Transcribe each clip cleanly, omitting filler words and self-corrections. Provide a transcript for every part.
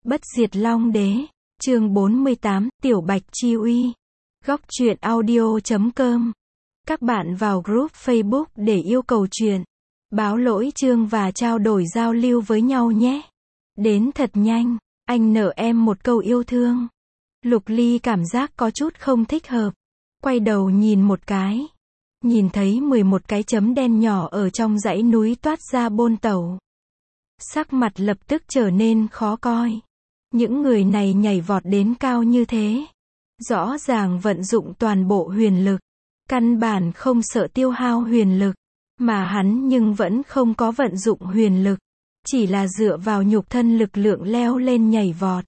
Bất diệt Long Đế, chương 48, Tiểu Bạch Chi Uy. Góc truyện audio.com. Các bạn vào group Facebook để yêu cầu truyện, báo lỗi chương và trao đổi giao lưu với nhau nhé. Đến thật nhanh, anh nợ em một câu yêu thương. Lục Ly cảm giác có chút không thích hợp. Quay đầu nhìn một cái. Nhìn thấy 11 cái chấm đen nhỏ ở trong dãy núi toát ra bôn tẩu. Sắc mặt lập tức trở nên khó coi. Những người này nhảy vọt đến cao như thế. Rõ ràng vận dụng toàn bộ huyền lực. Căn bản không sợ tiêu hao huyền lực. Mà hắn nhưng vẫn không có vận dụng huyền lực. Chỉ là dựa vào nhục thân lực lượng leo lên nhảy vọt.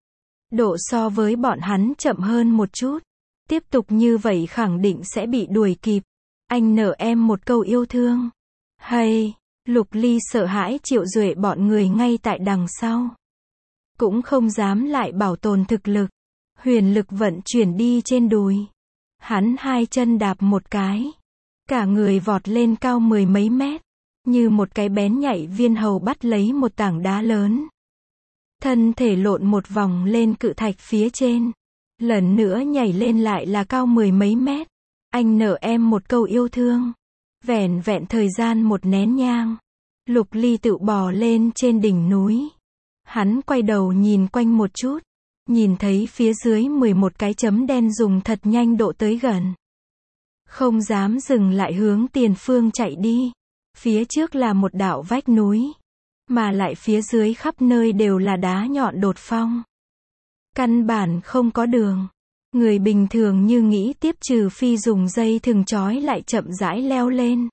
Độ so với bọn hắn chậm hơn một chút. Tiếp tục như vậy khẳng định sẽ bị đuổi kịp. Anh nợ em một câu yêu thương. Hay, Lục Ly sợ hãi Triệu Duệ bọn người ngay tại đằng sau. Cũng không dám lại bảo tồn thực lực. Huyền lực vận chuyển đi trên đùi. Hắn hai chân đạp một cái. Cả người vọt lên cao 10 mấy mét. Như một cái bén nhạy viên hầu bắt lấy một tảng đá lớn. Thân thể lộn một vòng lên cự thạch phía trên. Lần nữa nhảy lên lại là cao 10 mấy mét. Anh nợ em một câu yêu thương. Vẻn vẹn thời gian một nén nhang. Lục Ly tự bò lên trên đỉnh núi. Hắn quay đầu nhìn quanh một chút. Nhìn thấy phía dưới 11 cái chấm đen dùng thật nhanh độ tới gần. Không dám dừng lại hướng tiền phương chạy đi. Phía trước là một đạo vách núi. Mà lại phía dưới khắp nơi đều là đá nhọn đột phong. Căn bản không có đường. Người bình thường như nghĩ tiếp trừ phi dùng dây thừng trói lại chậm rãi leo lên.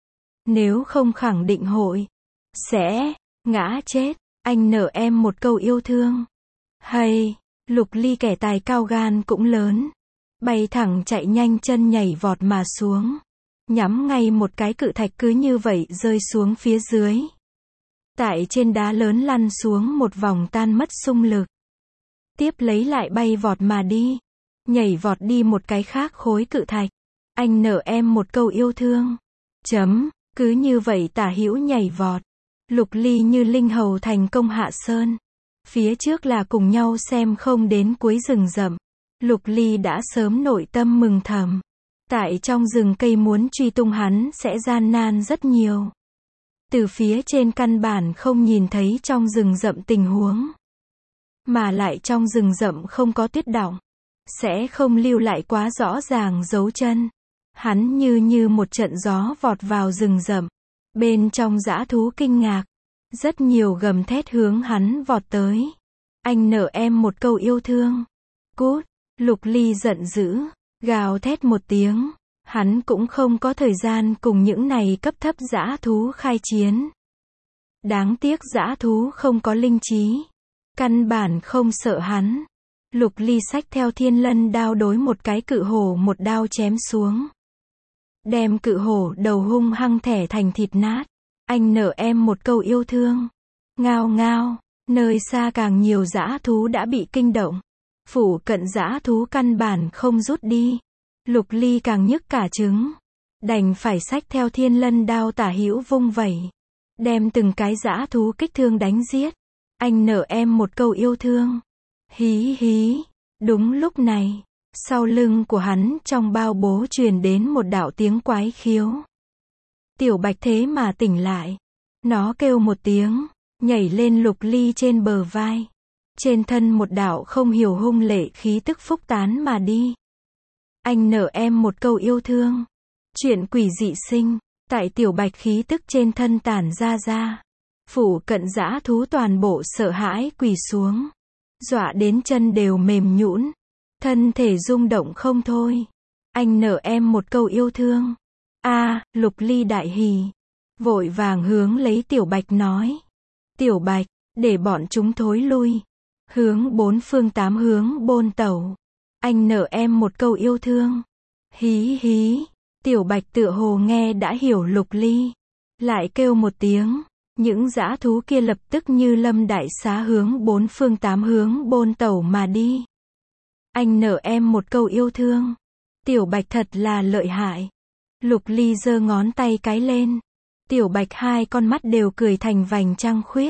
Nếu không khẳng định hội sẽ ngã chết. Anh nợ em một câu yêu thương. Hay, Lục Ly kẻ tài cao gan cũng lớn. Bay thẳng chạy nhanh chân nhảy vọt mà xuống. Nhắm ngay một cái cự thạch cứ như vậy rơi xuống phía dưới. Tại trên đá lớn lăn xuống một vòng tan mất xung lực. Tiếp lấy lại bay vọt mà đi. Nhảy vọt đi một cái khác khối cự thạch. Anh nợ em một câu yêu thương. Cứ như vậy tả hữu nhảy vọt. Lục Ly như linh hầu thành công hạ sơn. Phía trước là cùng nhau xem không đến cuối rừng rậm. Lục Ly đã sớm nội tâm mừng thầm. Tại trong rừng cây muốn truy tung hắn sẽ gian nan rất nhiều. Từ phía trên căn bản không nhìn thấy trong rừng rậm tình huống. Mà lại trong rừng rậm không có tuyết đọng. Sẽ không lưu lại quá rõ ràng dấu chân. Hắn như một trận gió vọt vào rừng rậm. Bên trong dã thú kinh ngạc. Rất nhiều gầm thét hướng hắn vọt tới. Anh nợ em một câu yêu thương. Cút, Lục Ly giận dữ. Gào thét một tiếng. Hắn cũng không có thời gian cùng những này cấp thấp dã thú khai chiến. Đáng tiếc dã thú không có linh trí. Căn bản không sợ hắn. Lục Ly xách theo thiên lân đao đối một cái cự hổ một đao chém xuống. Đem cự hổ đầu hung hăng thẻ thành thịt nát. Anh nợ em một câu yêu thương. Ngao ngao, nơi xa càng nhiều dã thú đã bị kinh động. Phủ cận dã thú căn bản không rút đi. Lục Ly càng nhức cả trứng. Đành phải xách theo thiên lân đao tả hữu vung vẩy. Đem từng cái dã thú kích thương đánh giết. Anh nợ em một câu yêu thương. Hí hí. Đúng lúc này, sau lưng của hắn trong bao bố truyền đến một đạo tiếng quái khiếu. Tiểu Bạch thế mà tỉnh lại. Nó kêu một tiếng, nhảy lên Lục Ly trên bờ vai. Trên thân một đạo không hiểu hung lệ khí tức phúc tán mà đi. Anh nợ em một câu yêu thương. Chuyện quỷ dị sinh, tại Tiểu Bạch khí tức trên thân tản ra. Phủ cận dã thú toàn bộ sợ hãi quỳ xuống. Dọa đến chân đều mềm nhũn. Thân thể rung động không thôi. Anh nợ em một câu yêu thương. Lục Ly đại hỉ. Vội vàng hướng lấy Tiểu Bạch nói. Tiểu Bạch, để bọn chúng thối lui. Hướng bốn phương tám hướng bôn tẩu. Anh nợ em một câu yêu thương. Hí hí. Tiểu Bạch tựa hồ nghe đã hiểu Lục Ly. Lại kêu một tiếng. Những dã thú kia lập tức như lâm đại xá hướng bốn phương tám hướng bôn tẩu mà đi. Anh nợ em một câu yêu thương. Tiểu Bạch thật là lợi hại. Lục Ly giơ ngón tay cái lên. Tiểu Bạch hai con mắt đều cười thành vành trăng khuyết.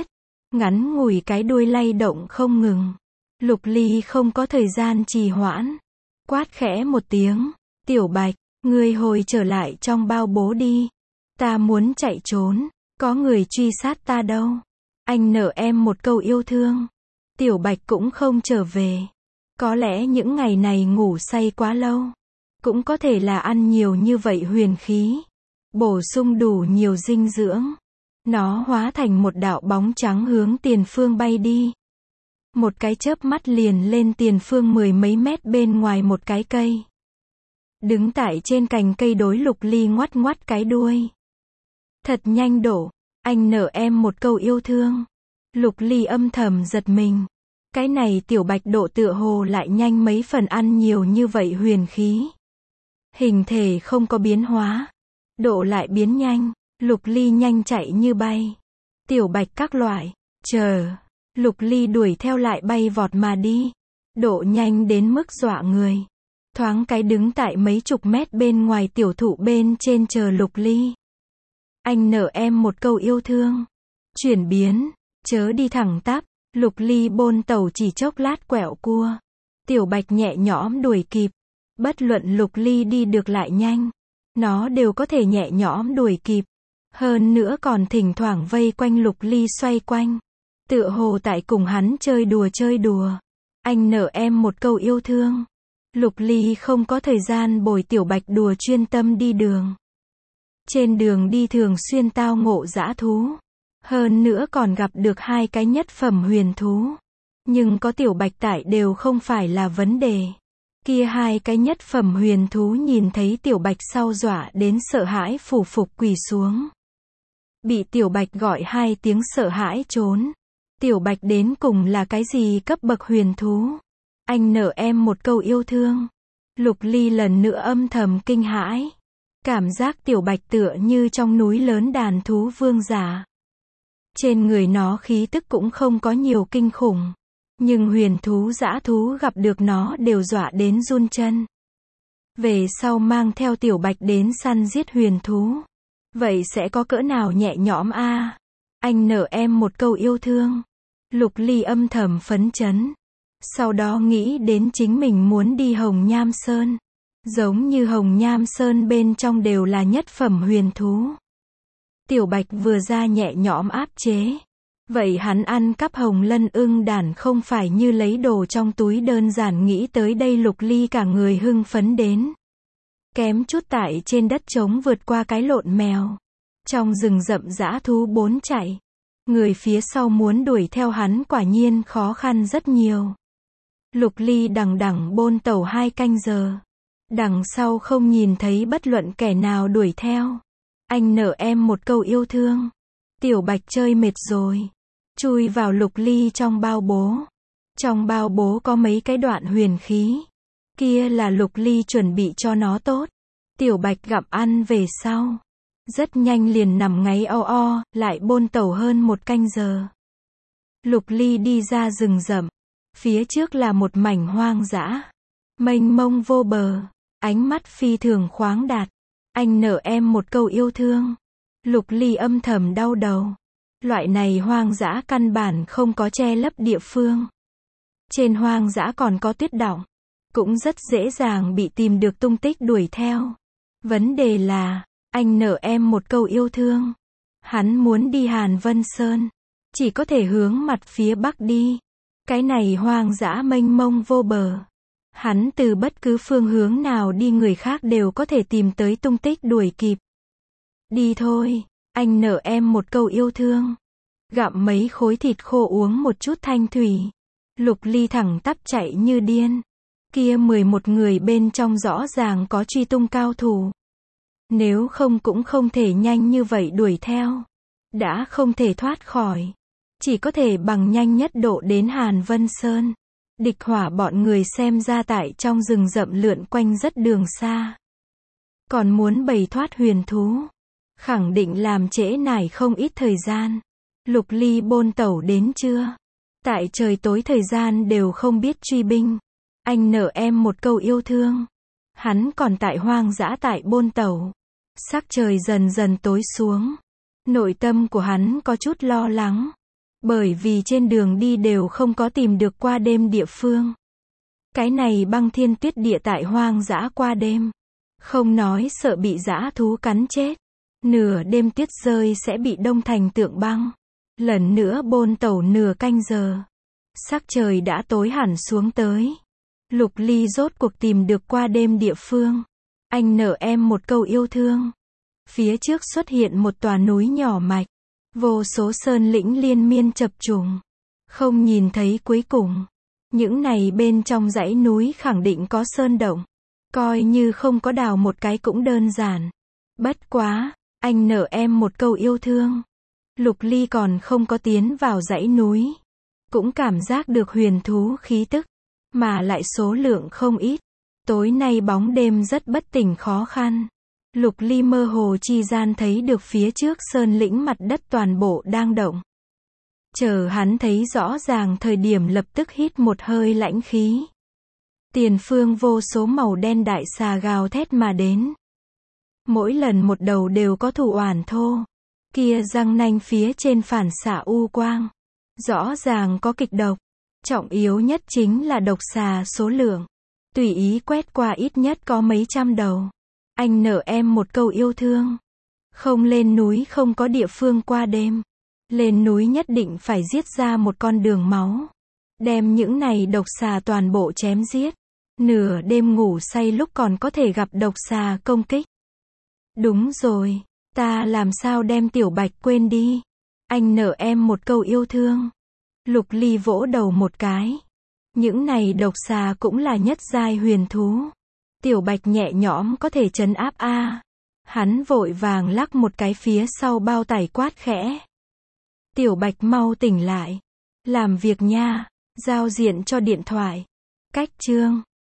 ngắn ngủi cái đuôi lay động không ngừng. Lục Ly không có thời gian trì hoãn. Quát khẽ một tiếng, Tiểu Bạch, ngươi hồi trở lại trong bao bố đi. Ta muốn chạy trốn, có người truy sát ta đâu. Anh nợ em một câu yêu thương. Tiểu Bạch cũng không trở về. Có lẽ những ngày này ngủ say quá lâu. Cũng có thể là ăn nhiều như vậy huyền khí. Bổ sung đủ nhiều dinh dưỡng. Nó hóa thành một đạo bóng trắng hướng tiền phương bay đi. Một cái chớp mắt liền lên tiền phương 10 mấy mét bên ngoài một cái cây. Đứng tại trên cành cây đối Lục Ly ngoắt ngoắt cái đuôi. Thật nhanh đổ, anh nợ em một câu yêu thương. Lục Ly âm thầm giật mình. Cái này Tiểu Bạch độ tựa hồ lại nhanh mấy phần ăn nhiều như vậy huyền khí. Hình thể không có biến hóa. Độ lại biến nhanh, Lục Ly nhanh chạy như bay. Tiểu Bạch các loại, chờ. Lục Ly đuổi theo lại bay vọt mà đi. Độ nhanh đến mức dọa người. Thoáng cái đứng tại mấy chục mét bên ngoài tiểu thụ bên trên chờ Lục Ly. Anh nợ em một câu yêu thương. Chuyển biến, chớ đi thẳng tắp. Lục Ly bôn tàu chỉ chốc lát quẹo cua. Tiểu Bạch nhẹ nhõm đuổi kịp. Bất luận Lục Ly đi được lại nhanh, nó đều có thể nhẹ nhõm đuổi kịp. Hơn nữa còn thỉnh thoảng vây quanh Lục Ly xoay quanh. Tựa hồ tại cùng hắn chơi đùa. Anh nợ em một câu yêu thương. Lục Ly không có thời gian bồi Tiểu Bạch đùa, chuyên tâm đi đường. Trên đường đi thường xuyên tao ngộ dã thú. Hơn nữa còn gặp được 2 cái nhất phẩm huyền thú. Nhưng có Tiểu Bạch tại đều không phải là vấn đề. Kia 2 cái nhất phẩm huyền thú nhìn thấy Tiểu Bạch sau dọa đến sợ hãi phủ phục quỳ xuống. Bị Tiểu Bạch gọi 2 tiếng sợ hãi trốn. Tiểu Bạch đến cùng là cái gì cấp bậc huyền thú? Anh nợ em một câu yêu thương. Lục Ly lần nữa âm thầm kinh hãi. Cảm giác Tiểu Bạch tựa như trong núi lớn đàn thú vương giả. Trên người nó khí tức cũng không có nhiều kinh khủng. Nhưng huyền thú dã thú gặp được nó đều dọa đến run chân. Về sau mang theo Tiểu Bạch đến săn giết huyền thú. Vậy sẽ có cỡ nào nhẹ nhõm a? Anh nợ em một câu yêu thương. Lục Ly âm thầm phấn chấn. Sau đó nghĩ đến chính mình muốn đi Hồng Nham Sơn. Giống như Hồng Nham Sơn bên trong đều là nhất phẩm huyền thú. Tiểu Bạch vừa ra nhẹ nhõm áp chế. Vậy hắn ăn cắp Hồng Lân ưng đàn không phải như lấy đồ trong túi đơn giản, nghĩ tới đây Lục Ly cả người hưng phấn đến. Kém chút tại trên đất trống vượt qua cái lộn mèo. Trong rừng rậm dã thú bốn chạy. Người phía sau muốn đuổi theo hắn quả nhiên khó khăn rất nhiều. Lục Ly đằng đẵng bôn tàu 2 canh giờ. Đằng sau không nhìn thấy bất luận kẻ nào đuổi theo. Anh nợ em một câu yêu thương. Tiểu Bạch chơi mệt rồi. Chui vào Lục Ly trong bao bố. Trong bao bố có mấy cái đoạn huyền khí. Kia là Lục Ly chuẩn bị cho nó tốt. Tiểu Bạch gặm ăn về sau. Rất nhanh liền nằm ngáy o, lại bôn tàu hơn 1 canh giờ. Lục Ly đi ra rừng rậm. Phía trước là một mảnh hoang dã. Mênh mông vô bờ. Ánh mắt phi thường khoáng đạt. Anh nợ em một câu yêu thương. Lục Ly âm thầm đau đầu. Loại này hoang dã căn bản không có che lấp địa phương. Trên hoang dã còn có tuyết đọng. Cũng rất dễ dàng bị tìm được tung tích đuổi theo. Vấn đề là, anh nợ em một câu yêu thương. Hắn muốn đi Hàn Vân Sơn. Chỉ có thể hướng mặt phía bắc đi. Cái này hoang dã mênh mông vô bờ. Hắn từ bất cứ phương hướng nào đi người khác đều có thể tìm tới tung tích đuổi kịp. Đi thôi, anh nợ em một câu yêu thương. Gặm mấy khối thịt khô, uống một chút thanh thủy. Lục Ly thẳng tắp chạy như điên. Kia 11 người bên trong rõ ràng có truy tung cao thủ. Nếu không cũng không thể nhanh như vậy đuổi theo. Đã không thể thoát khỏi. Chỉ có thể bằng nhanh nhất độ đến Hàn Vân Sơn. Địch Hỏa bọn người xem ra tại trong rừng rậm lượn quanh rất đường xa. Còn muốn bày thoát huyền thú. Khẳng định làm trễ nải không ít thời gian. Lục Ly bôn tẩu đến trưa. Tại trời tối thời gian đều không biết truy binh. Anh nợ em một câu yêu thương. Hắn còn tại hoang dã tại bôn tẩu. Sắc trời dần dần tối xuống. Nội tâm của hắn có chút lo lắng. Bởi vì trên đường đi đều không có tìm được qua đêm địa phương. Cái này băng thiên tuyết địa tại hoang dã qua đêm. Không nói sợ bị dã thú cắn chết. Nửa đêm tuyết rơi sẽ bị đông thành tượng băng. Lần nữa bôn tẩu nửa canh giờ. Sắc trời đã tối hẳn xuống tới. Lục Ly rốt cuộc tìm được qua đêm địa phương. Anh nở em một câu yêu thương. Phía trước xuất hiện một tòa núi nhỏ mạch. Vô số sơn lĩnh liên miên chập trùng. Không nhìn thấy cuối cùng. Những này bên trong dãy núi khẳng định có sơn động. Coi như không có đào một cái cũng đơn giản. Bất quá, anh nở em một câu yêu thương. Lục Ly còn không có tiến vào dãy núi. Cũng cảm giác được huyền thú khí tức. Mà lại số lượng không ít. Tối nay bóng đêm rất bất tỉnh khó khăn. Lục Ly mơ hồ chi gian thấy được phía trước sơn lĩnh mặt đất toàn bộ đang động. Chờ hắn thấy rõ ràng thời điểm lập tức hít một hơi lãnh khí. Tiền phương vô số màu đen đại xà gào thét mà đến. Mỗi lần một đầu đều có thủ oản thô. Kia răng nanh phía trên phản xạ u quang. Rõ ràng có kịch độc. Trọng yếu nhất chính là độc xà số lượng. Tùy ý quét qua ít nhất có mấy trăm đầu. Anh nở em một câu yêu thương. Không lên núi không có địa phương qua đêm. Lên núi nhất định phải giết ra một con đường máu. Đem những này độc xà toàn bộ chém giết. Nửa đêm ngủ say lúc còn có thể gặp độc xà công kích. Đúng rồi, ta làm sao đem Tiểu Bạch quên đi. Anh nở em một câu yêu thương. Lục Ly vỗ đầu một cái. Những này độc xà cũng là nhất giai huyền thú. Tiểu Bạch nhẹ nhõm có thể trấn áp a. Hắn vội vàng lắc một cái phía sau bao tải quát khẽ. Tiểu Bạch mau tỉnh lại. Làm việc nha. Giao diện cho điện thoại. Cách chương